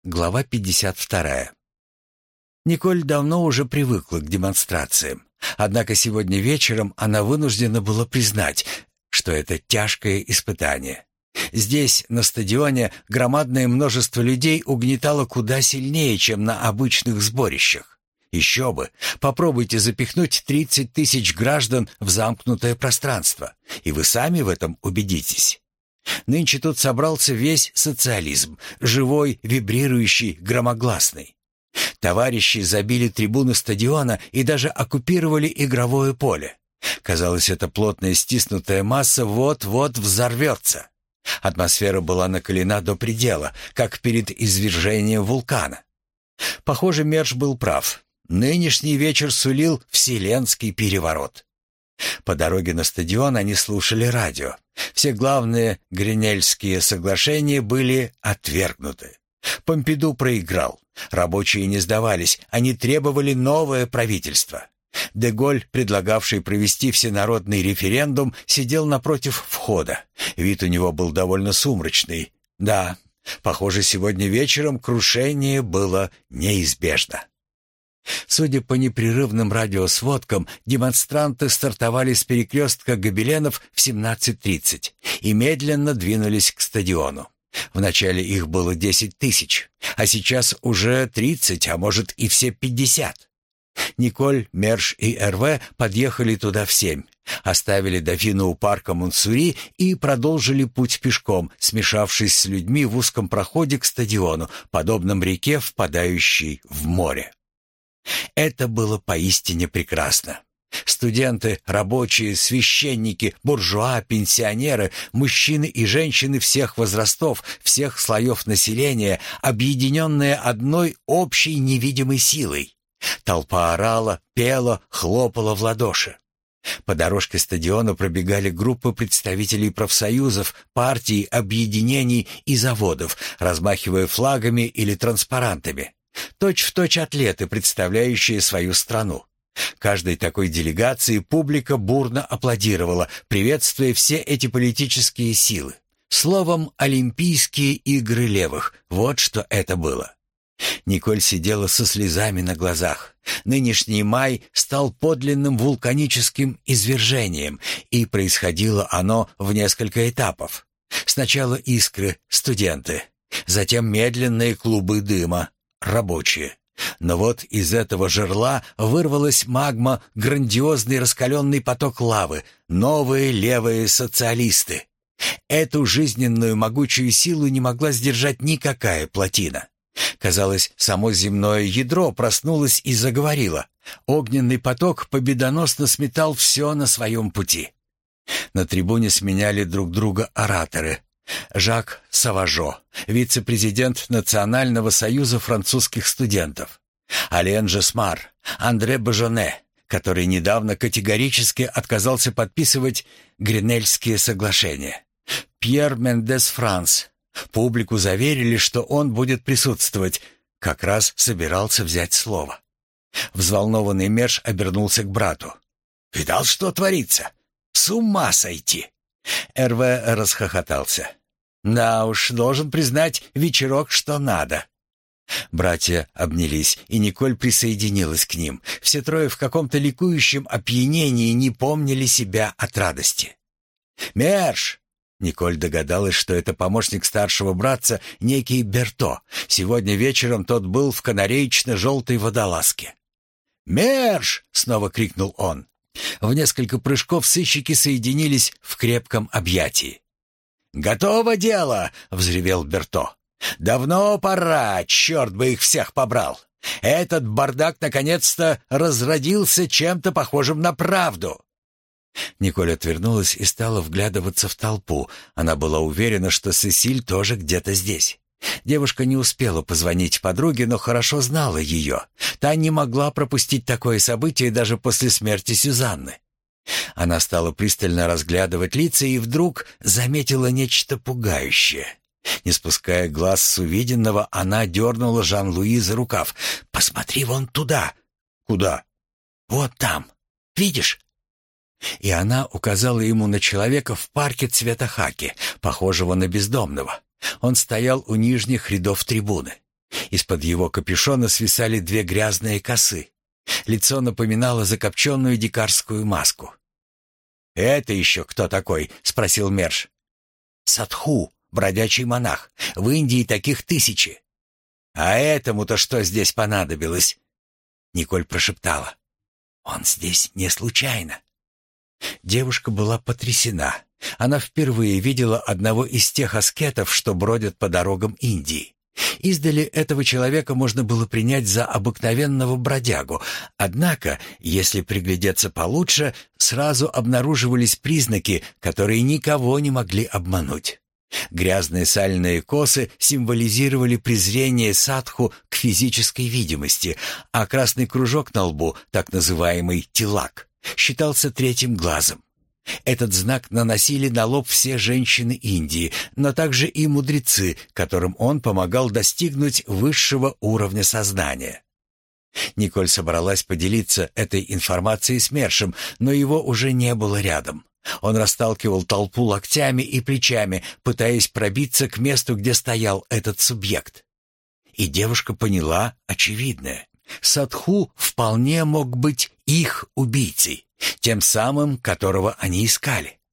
Глава 52. Николь давно уже привыкла к демонстрациям. Однако сегодня вечером она вынуждена была признать, что это тяжкое испытание. Здесь, на стадионе, громадное множество людей угнетало куда сильнее, чем на обычных сборищах. Еще бы, попробуйте запихнуть 30 тысяч граждан в замкнутое пространство, и вы сами в этом убедитесь. Нынче тут собрался весь социализм, живой, вибрирующий, громогласный. Товарищи забили трибуны стадиона и даже оккупировали игровое поле. Казалось, эта плотная стиснутая масса вот-вот взорвется. Атмосфера была накалена до предела, как перед извержением вулкана. Похоже, Мерш был прав. Нынешний вечер сулил вселенский переворот. По дороге на стадион они слушали радио. Все главные Гренельские соглашения были отвергнуты. Помпиду проиграл. Рабочие не сдавались, они требовали новое правительство. Де-Голь, предлагавший провести всенародный референдум, сидел напротив входа. Вид у него был довольно сумрачный. Да, похоже, сегодня вечером крушение было неизбежно. Судя по непрерывным радиосводкам, демонстранты стартовали с перекрестка Гобеленов в 17:30 и медленно двинулись к стадиону. Вначале их было 10 тысяч, а сейчас уже 30, а может и все 50. Николь, Мерш и Эрве подъехали туда в 7, оставили дофина у парка Монсури и продолжили путь пешком, смешавшись с людьми в узком проходе к стадиону, подобном реке, впадающей в море. Это было поистине прекрасно. Студенты, рабочие, священники, буржуа, пенсионеры, мужчины и женщины всех возрастов, всех слоев населения, объединенные одной общей невидимой силой. Толпа орала, пела, хлопала в ладоши. По дорожке стадиона пробегали группы представителей профсоюзов, партий, объединений и заводов, размахивая флагами или транспарантами. Точь-в-точь атлеты, представляющие свою страну. Каждой такой делегации публика бурно аплодировала, приветствуя все эти политические силы. Словом, Олимпийские игры левых — вот что это было. Николь сидела со слезами на глазах. Нынешний май стал подлинным вулканическим извержением, и происходило оно в несколько этапов. Сначала искры, студенты, затем медленные клубы дыма, рабочие. Но вот из этого жерла вырвалась магма, грандиозный раскаленный поток лавы, новые левые социалисты. Эту жизненную могучую силу не могла сдержать никакая плотина. Казалось, само земное ядро проснулось и заговорило. Огненный поток победоносно сметал все на своем пути. На трибуне сменяли друг друга ораторы. Жак Саважо, вице-президент Национального союза французских студентов. Ален Жесмар, Андре Бажоне, который недавно категорически отказался подписывать Гренельские соглашения. Пьер Мендес Франс. Публику заверили, что он будет присутствовать. Как раз собирался взять слово. Взволнованный Мерш обернулся к брату. «Видал, что творится? С ума сойти!» Эрве расхохотался. «Да уж, должен признать, вечерок что надо». Братья обнялись, и Николь присоединилась к ним. Все трое в каком-то ликующем опьянении не помнили себя от радости. «Мерш!» Николь догадалась, что это помощник старшего братца, некий Берто. Сегодня вечером тот был в канареечно-желтой водолазке. «Мерш!» — снова крикнул он. В несколько прыжков сыщики соединились в крепком объятии. «Готово дело!» — взревел Берто. «Давно пора, черт бы их всех побрал! Этот бардак наконец-то разродился чем-то похожим на правду!» Николь отвернулась и стала вглядываться в толпу. Она была уверена, что Сесиль тоже где-то здесь. Девушка не успела позвонить подруге, но хорошо знала ее. Та не могла пропустить такое событие даже после смерти Сюзанны. Она стала пристально разглядывать лица и вдруг заметила нечто пугающее. Не спуская глаз с увиденного, она дернула Жан-Луи за рукав. «Посмотри вон туда!» «Куда?» «Вот там! Видишь?» И она указала ему на человека в парке цвета хаки, похожего на бездомного. Он стоял у нижних рядов трибуны. Из-под его капюшона свисали две грязные косы. Лицо напоминало закопченную дикарскую маску. «Это еще кто такой?» — спросил Мерш. «Садху, бродячий монах. В Индии таких тысячи». «А этому-то что здесь понадобилось?» Николь прошептала. «Он здесь не случайно». Девушка была потрясена. Она впервые видела одного из тех аскетов, что бродят по дорогам Индии. Издали этого человека можно было принять за обыкновенного бродягу, однако, если приглядеться получше, сразу обнаруживались признаки, которые никого не могли обмануть. Грязные сальные косы символизировали презрение садху к физической видимости, а красный кружок на лбу, так называемый тилак, считался третьим глазом. Этот знак наносили на лоб все женщины Индии, но также и мудрецы, которым он помогал достигнуть высшего уровня сознания. Николь собралась поделиться этой информацией с Мершем, но его уже не было рядом. Он расталкивал толпу локтями и плечами, пытаясь пробиться к месту, где стоял этот субъект. И девушка поняла очевидное. Садху вполне мог быть их убийцей, тем самым, которого они искали.